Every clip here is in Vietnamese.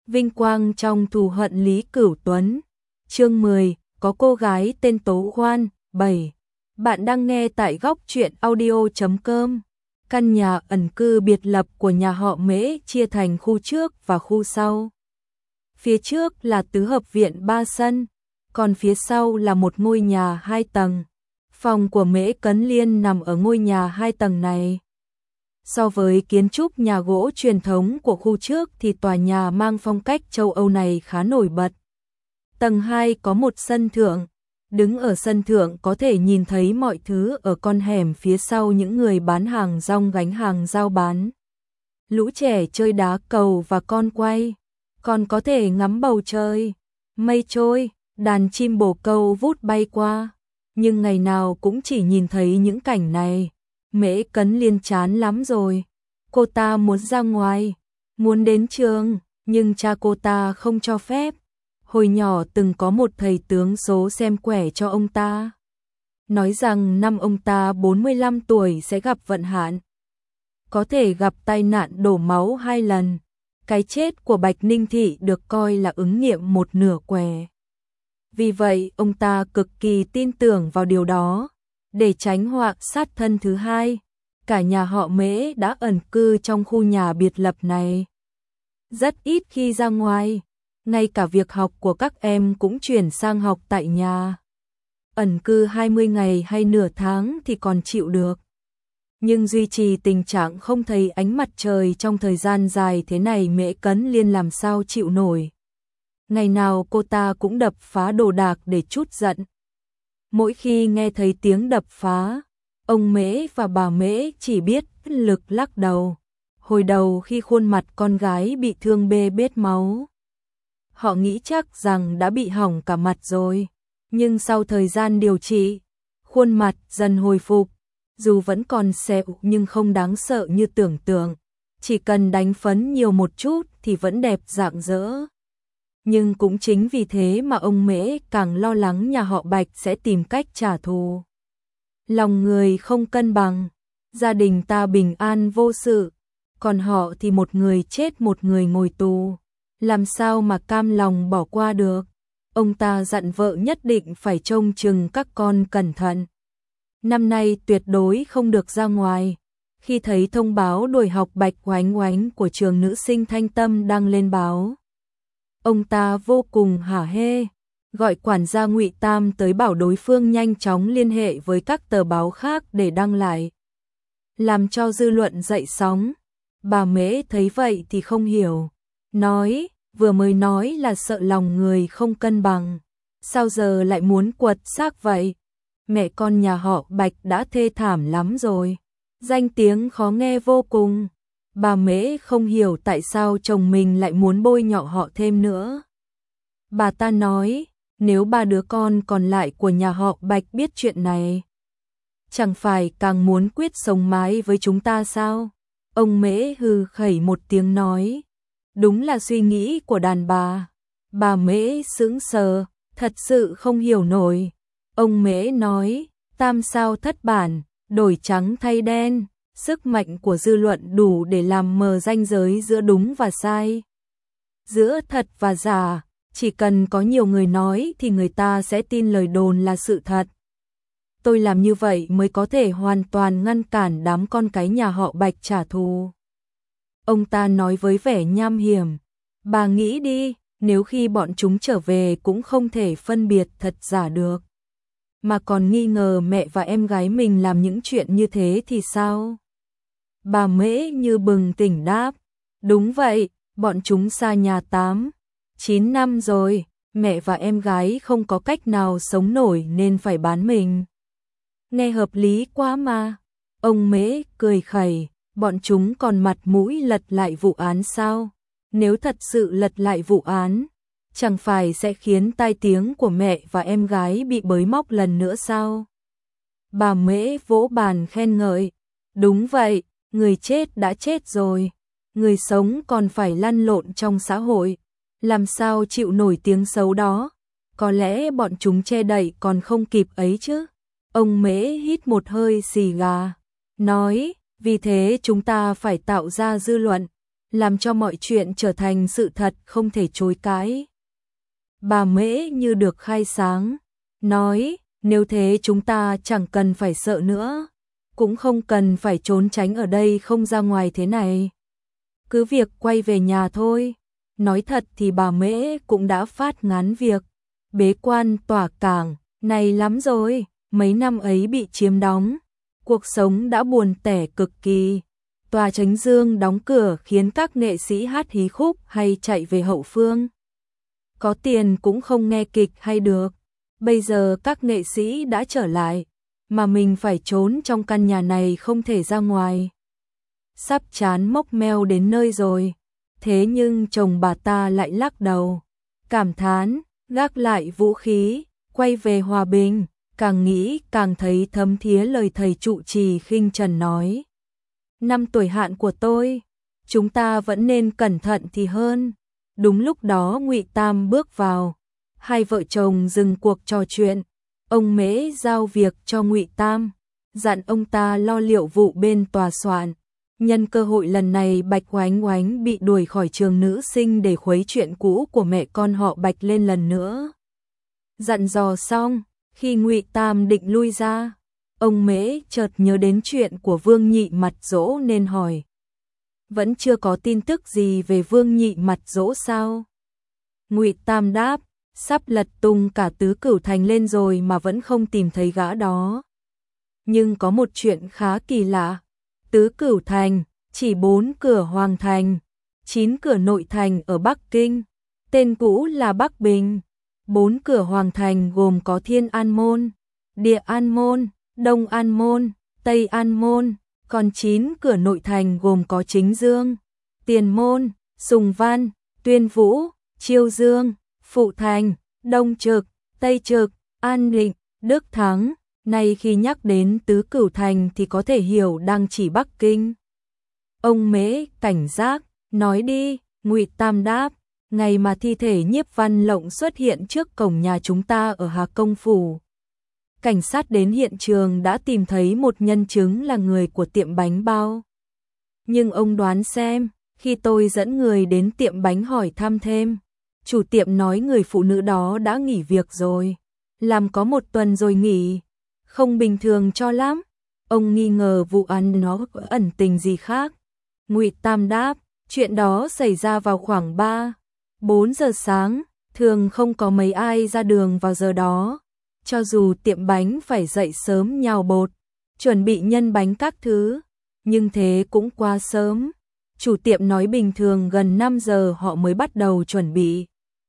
Vinh quang trong thù hận Lý Cửu Tuấn. Chương 10, có cô gái tên Tố Hoan. 7. Bạn đang nghe tại góc truyện audio.com. Căn nhà ẩn cư biệt lập của nhà họ Mễ chia thành khu trước và khu sau. Phía trước là tứ hợp viện 3 sân, còn phía sau là một ngôi nhà 2 tầng. Phòng của Mễ Cấn Liên nằm ở ngôi nhà 2 tầng này. So với kiến trúc nhà gỗ truyền thống của khu trước thì tòa nhà mang phong cách châu Âu này khá nổi bật. Tầng 2 có một sân thượng, đứng ở sân thượng có thể nhìn thấy mọi thứ ở con hẻm phía sau những người bán hàng rong gánh hàng giao bán. Lũ trẻ chơi đá cầu và con quay, còn có thể ngắm bầu trời, mây trôi, đàn chim bồ câu vút bay qua. Nhưng ngày nào cũng chỉ nhìn thấy những cảnh này. Mễ Cấn Liên chán lắm rồi. Cô ta muốn ra ngoài, muốn đến trường, nhưng cha cô ta không cho phép. Hồi nhỏ từng có một thầy tướng số xem quẻ cho ông ta, nói rằng năm ông ta 45 tuổi sẽ gặp vận hạn, có thể gặp tai nạn đổ máu 2 lần. Cái chết của Bạch Ninh Thị được coi là ứng nghiệm một nửa quẻ. Vì vậy ông ta cực kỳ tin tưởng vào điều đó. Để tránh họa sát thân thứ hai, cả nhà họ Mễ đã ẩn cư trong khu nhà biệt lập này. Rất ít khi ra ngoài, ngay cả việc học của các em cũng chuyển sang học tại nhà. Ẩn cư 20 ngày hay nửa tháng thì còn chịu được. Nhưng duy trì tình trạng không thấy ánh mặt trời trong thời gian dài thế này Mễ Cấn Liên làm sao chịu nổi. Ngày nào cô ta cũng đập phá đồ đạc để trút giận. Mỗi khi nghe thấy tiếng đập phá, ông Mễ và bà Mễ chỉ biết bất lực lắc đầu. Hồi đầu khi khuôn mặt con gái bị thương bê bết máu, họ nghĩ chắc rằng đã bị hỏng cả mặt rồi. Nhưng sau thời gian điều trị, khuôn mặt dần hồi phục. Dù vẫn còn sẹo nhưng không đáng sợ như tưởng tượng. Chỉ cần đánh phấn nhiều một chút thì vẫn đẹp rạng rỡ. Nhưng cũng chính vì thế mà ông Mễ càng lo lắng nhà họ Bạch sẽ tìm cách trả thù. Lòng người không cân bằng, gia đình ta bình an vô sự, còn họ thì một người chết một người ngồi tù. Làm sao mà cam lòng bỏ qua được. Ông ta dặn vợ nhất định phải trông chừng các con cẩn thận. Năm nay tuyệt đối không được ra ngoài. Khi thấy thông báo đuổi học Bạch Oánh Oánh của trường nữ sinh Thanh Tâm đăng lên báo, ông ta vô cùng hả hê, gọi quản gia Ngụy Tam tới bảo đối phương nhanh chóng liên hệ với các tờ báo khác để đăng lại, làm cho dư luận dậy sóng. Bà Mễ thấy vậy thì không hiểu, nói, vừa mới nói là sợ lòng người không cân bằng, sao giờ lại muốn quật xác vậy? Mẹ con nhà họ Bạch đã thê thảm lắm rồi, danh tiếng khó nghe vô cùng. Bà Mễ không hiểu tại sao chồng mình lại muốn bôi nhọ họ thêm nữa. Bà ta nói, nếu 3 đứa con còn lại của nhà họ Bạch biết chuyện này, chẳng phải càng muốn quyết sống mái với chúng ta sao? Ông Mễ hừ khẩy một tiếng nói, đúng là suy nghĩ của đàn bà. Bà Mễ sững sờ, thật sự không hiểu nổi. Ông Mễ nói, tam sao thất bản, đổi trắng thay đen. Sức mạnh của dư luận đủ để làm mờ ranh giới giữa đúng và sai, giữa thật và giả. Chỉ cần có nhiều người nói thì người ta sẽ tin lời đồn là sự thật. Tôi làm như vậy mới có thể hoàn toàn ngăn cản đám con cái nhà họ Bạch trả thù. Ông ta nói với vẻ nham hiểm, bà nghĩ đi, nếu khi bọn chúng trở về cũng không thể phân biệt thật giả được, mà còn nghi ngờ mẹ và em gái mình làm những chuyện như thế thì sao? Bà Mễ như bừng tỉnh đáp, đúng vậy, bọn chúng xa nhà 8, 9 năm rồi, mẹ và em gái không có cách nào sống nổi nên phải bán mình. Nghe hợp lý quá mà. Ông Mễ cười khẩy, bọn chúng còn mặt mũi lật lại vụ án sao? Nếu thật sự lật lại vụ án, chẳng phải sẽ khiến tai tiếng của mẹ và em gái bị bới móc lần nữa sao? Bà Mễ vỗ bàn khen ngợi, đúng vậy. Người chết đã chết rồi, người sống còn phải lăn lộn trong xã hội, làm sao chịu nổi tiếng xấu đó, có lẽ bọn chúng che đậy còn không kịp ấy chứ. Ông Mễ hít một hơi xì gà, nói, vì thế chúng ta phải tạo ra dư luận, làm cho mọi chuyện trở thành sự thật không thể chối cãi. Bà Mễ như được khai sáng, nói, nếu thế chúng ta chẳng cần phải sợ nữa, cũng không cần phải trốn tránh ở đây không ra ngoài thế này. Cứ việc quay về nhà thôi. Nói thật thì bà Mễ cũng đã phát ngán việc bế quan tỏa cảng này lắm rồi, mấy năm ấy bị chiếm đóng, cuộc sống đã buồn tẻ cực kỳ. Tòa Chánh Dương đóng cửa khiến các nghệ sĩ hát hí khúc hay chạy về hậu phương. Có tiền cũng không nghe kịch hay được. Bây giờ các nghệ sĩ đã trở lại, mà mình phải trốn trong căn nhà này không thể ra ngoài. Sắp chán mốc meo đến nơi rồi. Thế nhưng chồng bà ta lại lắc đầu, cảm thán, gác lại vũ khí, quay về hòa bình. Càng nghĩ càng thấy thấm thía lời thầy trụ trì khinh trần nói. Năm tuổi hạn của tôi, chúng ta vẫn nên cẩn thận thì hơn. Đúng lúc đó Ngụy Tam bước vào, hai vợ chồng dừng cuộc trò chuyện. Ông Mễ giao việc cho Ngụy Tam, dặn ông ta lo liệu vụ bên tòa soạn. Nhân cơ hội lần này Bạch Oánh Oánh bị đuổi khỏi trường nữ sinh để khuấy chuyện cũ của mẹ con họ Bạch lên lần nữa. Dặn dò xong, khi Ngụy Tam định lui ra, ông Mễ chợt nhớ đến chuyện của Vương Nhị Mặt Dỗ nên hỏi. Vẫn chưa có tin tức gì về Vương Nhị Mặt Dỗ sao? Ngụy Tam đáp, sắp lật tung cả Tứ Cửu Thành lên rồi mà vẫn không tìm thấy gã đó. Nhưng có một chuyện khá kỳ lạ. Tứ Cửu Thành, chỉ 4 cửa Hoàng Thành, 9 cửa Nội Thành ở Bắc Kinh, tên cũ là Bắc Bình. 4 cửa Hoàng Thành gồm có Thiên An Môn, Địa An Môn, Đông An Môn, Tây An Môn, còn 9 cửa Nội Thành gồm có Chính Dương, Tiền Môn, Sùng Văn, Tuyên Vũ, Chiêu Dương, Phụ Thành, Đông Trực, Tây Trực, An Định, Đức Thắng. Nay khi nhắc đến Tứ Cửu Thành thì có thể hiểu đang chỉ Bắc Kinh. Ông Mễ cảnh giác, nói đi. Ngụy Tam đáp, ngày mà thi thể Nhiếp Văn Lộng xuất hiện trước cổng nhà chúng ta ở Hà Công Phủ. Cảnh sát đến hiện trường đã tìm thấy một nhân chứng là người của tiệm bánh bao. Nhưng ông đoán xem, khi tôi dẫn người đến tiệm bánh hỏi thăm thêm, chủ tiệm nói người phụ nữ đó đã nghỉ việc rồi, làm có 1 tuần rồi nghỉ. Không bình thường cho lắm. Ông nghi ngờ vụ án nó có ẩn tình gì khác. Ngụy Tam đáp, chuyện đó xảy ra vào khoảng 3-4 giờ sáng, thường không có mấy ai ra đường vào giờ đó. Cho dù tiệm bánh phải dậy sớm nhào bột, chuẩn bị nhân bánh các thứ, nhưng thế cũng quá sớm. Chủ tiệm nói bình thường gần 5 giờ họ mới bắt đầu chuẩn bị.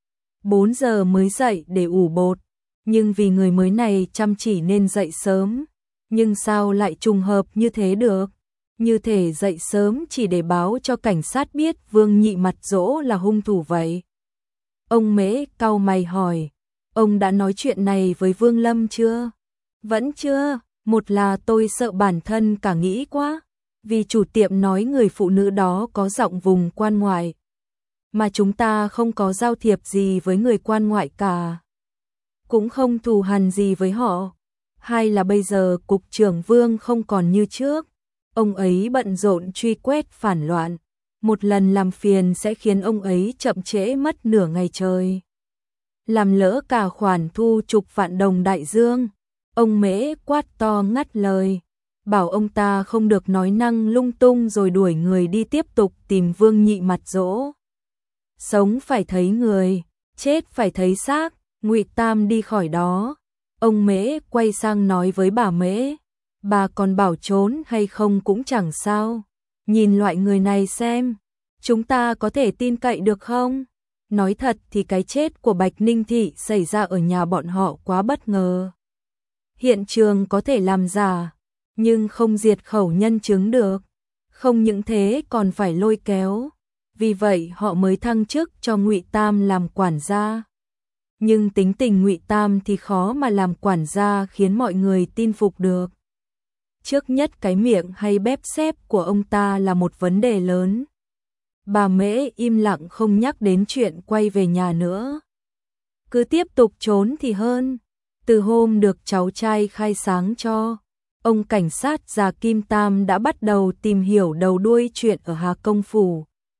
4 giờ mới dậy để ủ bột. Nhưng vì người mới này chăm chỉ nên dậy sớm. Nhưng sao lại trùng hợp như thế được? Như thể dậy sớm chỉ để báo cho cảnh sát biết Vương Nhị Mặt Dỗ là hung thủ vậy. Ông Mễ cau mày hỏi, ông đã nói chuyện này với Vương Lâm chưa? Vẫn chưa, một là tôi sợ bản thân cả nghĩ quá. Vì chủ tiệm nói người phụ nữ đó có giọng vùng quan ngoại. Mà chúng ta không có giao thiệp gì với người quan ngoại cả. Cũng không thù hằn gì với họ. Hay là bây giờ cục trưởng Vương không còn như trước. Ông ấy bận rộn truy quét phản loạn. Một lần làm phiền sẽ khiến ông ấy chậm trễ mất nửa ngày trời. Làm lỡ cả khoản thu chục vạn đồng đại dương. Ông Mễ quát to ngắt lời. Bảo ông ta không được nói năng lung tung rồi đuổi người đi tiếp tục tìm Vương Nhị Mặt Dỗ. Sống phải thấy người, chết phải thấy xác. Ngụy Tam đi khỏi đó. Ông Mễ quay sang nói với bà Mễ, bà còn bảo trốn hay không cũng chẳng sao. Nhìn loại người này xem, chúng ta có thể tin cậy được không? Nói thật thì cái chết của Bạch Ninh Thị xảy ra ở nhà bọn họ quá bất ngờ. Hiện trường có thể làm giả, nhưng không diệt khẩu nhân chứng được. Không những thế còn phải lôi kéo. Vì vậy họ mới thăng chức cho Ngụy Tam làm quản gia. Nhưng tính tình Ngụy Tam thì khó mà làm quản gia khiến mọi người tin phục được. Trước nhất cái miệng hay bép xép của ông ta là một vấn đề lớn. Bà Mễ im lặng không nhắc đến chuyện quay về nhà nữa. Cứ tiếp tục trốn thì hơn. Từ hôm được cháu trai khai sáng cho, ông cảnh sát già Kim Tam đã bắt đầu tìm hiểu đầu đuôi chuyện ở Hà Công Phủ.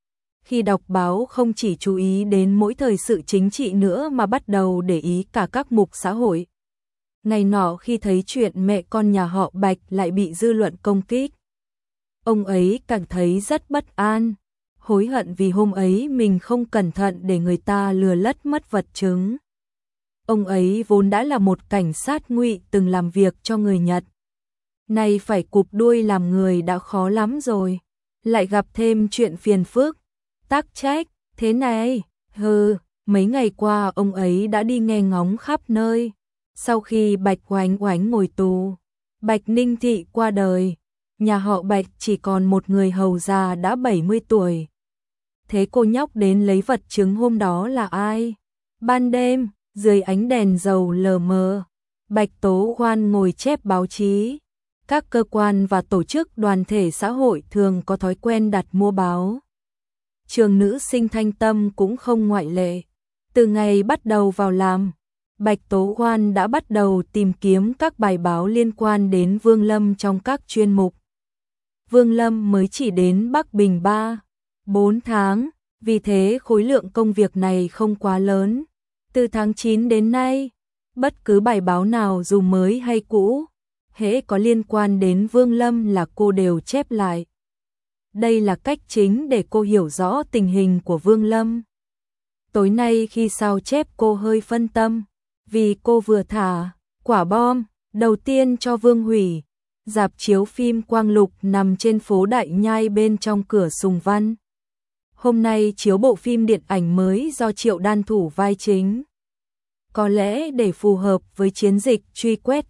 Khi đọc báo không chỉ chú ý đến mỗi thời sự chính trị nữa mà bắt đầu để ý cả các mục xã hội. Ngày nọ khi thấy chuyện mẹ con nhà họ Bạch lại bị dư luận công kích, ông ấy cảm thấy rất bất an, hối hận vì hôm ấy mình không cẩn thận để người ta lừa lất mất vật chứng. Ông ấy vốn đã là một cảnh sát ngụy từng làm việc cho người Nhật. Nay phải cụp đuôi làm người đã khó lắm rồi, lại gặp thêm chuyện phiền phức, tắc trách, thế này, mấy ngày qua ông ấy đã đi nghe ngóng khắp nơi. Sau khi Bạch Oánh Oánh ngồi tù, Bạch Ninh Thị qua đời, nhà họ Bạch chỉ còn một người hầu già đã 70 tuổi. Thế cô nhóc đến lấy vật chứng hôm đó là ai? Ban đêm, dưới ánh đèn dầu lờ mờ, Bạch Tố Hoan ngồi chép báo chí. Các cơ quan và tổ chức đoàn thể xã hội thường có thói quen đặt mua báo. Trường Nữ sinh Thanh Tâm cũng không ngoại lệ. Từ ngày bắt đầu vào làm, Bạch Tố Hoan đã bắt đầu tìm kiếm các bài báo liên quan đến Vương Lâm trong các chuyên mục. Vương Lâm mới chỉ đến Bắc Bình 3-4 tháng, vì thế khối lượng công việc này không quá lớn. Từ tháng 9 đến nay, bất cứ bài báo nào dù mới hay cũ, hễ có liên quan đến Vương Lâm là cô đều chép lại. Đây là cách chính để cô hiểu rõ tình hình của Vương Lâm. Tối nay khi sao chép cô hơi phân tâm, vì cô vừa thả quả bom đầu tiên cho Vương Hủy. Rạp chiếu phim Quang Lục nằm trên phố Đại Nhai bên trong cửa Sùng Văn. Hôm nay chiếu bộ phim điện ảnh mới do Triệu Đan thủ vai chính. Có lẽ để phù hợp với chiến dịch truy quét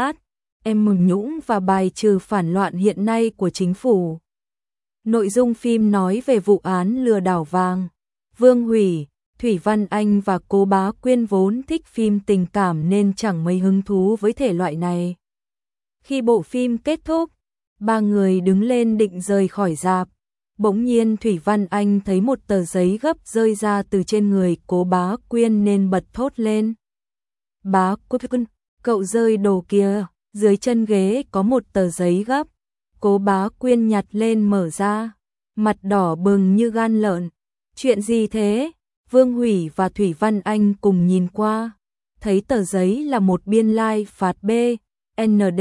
THM Nhũng và bài trừ phản loạn hiện nay của chính phủ. Nội dung phim nói về vụ án lừa đảo vàng. Vương Hủy, Thủy Văn Anh và Cố Bá Quyên vốn thích phim tình cảm nên chẳng mấy hứng thú với thể loại này. Khi bộ phim kết thúc, ba người đứng lên định rời khỏi rạp. Bỗng nhiên Thủy Văn Anh thấy một tờ giấy gấp rơi ra từ trên người Cố Bá Quyên nên bật thốt lên. Bá Quyên, cậu rơi đồ kìa, dưới chân ghế có một tờ giấy gấp. Cố Bá Quyên nhặt lên mở ra, mặt đỏ bừng như gan lợn. Chuyện gì thế? Vương Hủy và Thủy Văn Anh cùng nhìn qua, thấy tờ giấy là một biên lai phạt BND,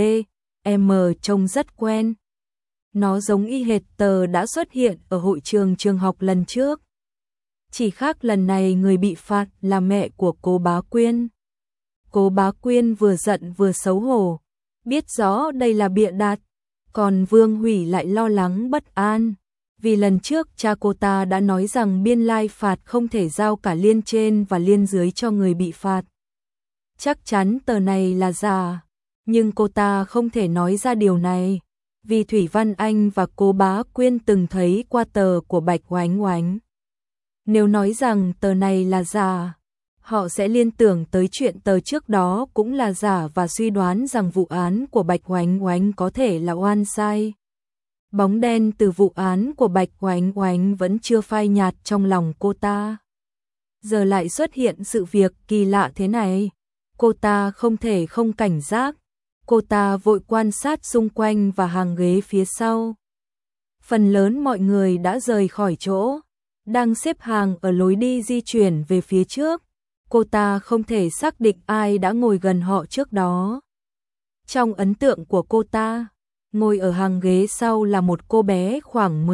trông rất quen. Nó giống y hệt tờ đã xuất hiện ở hội trường trường học lần trước. Chỉ khác lần này người bị phạt là mẹ của Cố Bá Quyên. Cố Bá Quyên vừa giận vừa xấu hổ, biết rõ đây là bịa đặt, còn Vương Hủy lại lo lắng bất an. Vì lần trước cha cô ta đã nói rằng biên lai phạt không thể giao cả liên trên và liên dưới cho người bị phạt. Chắc chắn tờ này là giả, nhưng cô ta không thể nói ra điều này, vì Thủy Văn Anh và Cố Bá Quyên từng thấy qua tờ của Bạch Oánh Oánh. Nếu nói rằng tờ này là giả, họ sẽ liên tưởng tới chuyện tờ trước đó cũng là giả và suy đoán rằng vụ án của Bạch Oánh Oánh có thể là oan sai. Bóng đen từ vụ án của Bạch Oánh Oánh vẫn chưa phai nhạt trong lòng cô ta. Giờ lại xuất hiện sự việc kỳ lạ thế này, cô ta không thể không cảnh giác. Cô ta vội quan sát xung quanh và hàng ghế phía sau. Phần lớn mọi người đã rời khỏi chỗ, đang xếp hàng ở lối đi di chuyển về phía trước. Cô ta không thể xác định ai đã ngồi gần họ trước đó. Trong ấn tượng của cô ta, ngồi ở hàng ghế sau là một cô bé khoảng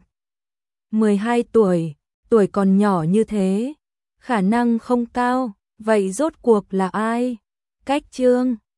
11-12 tuổi, tuổi còn nhỏ như thế, khả năng không cao, vậy rốt cuộc là ai? Cách Trương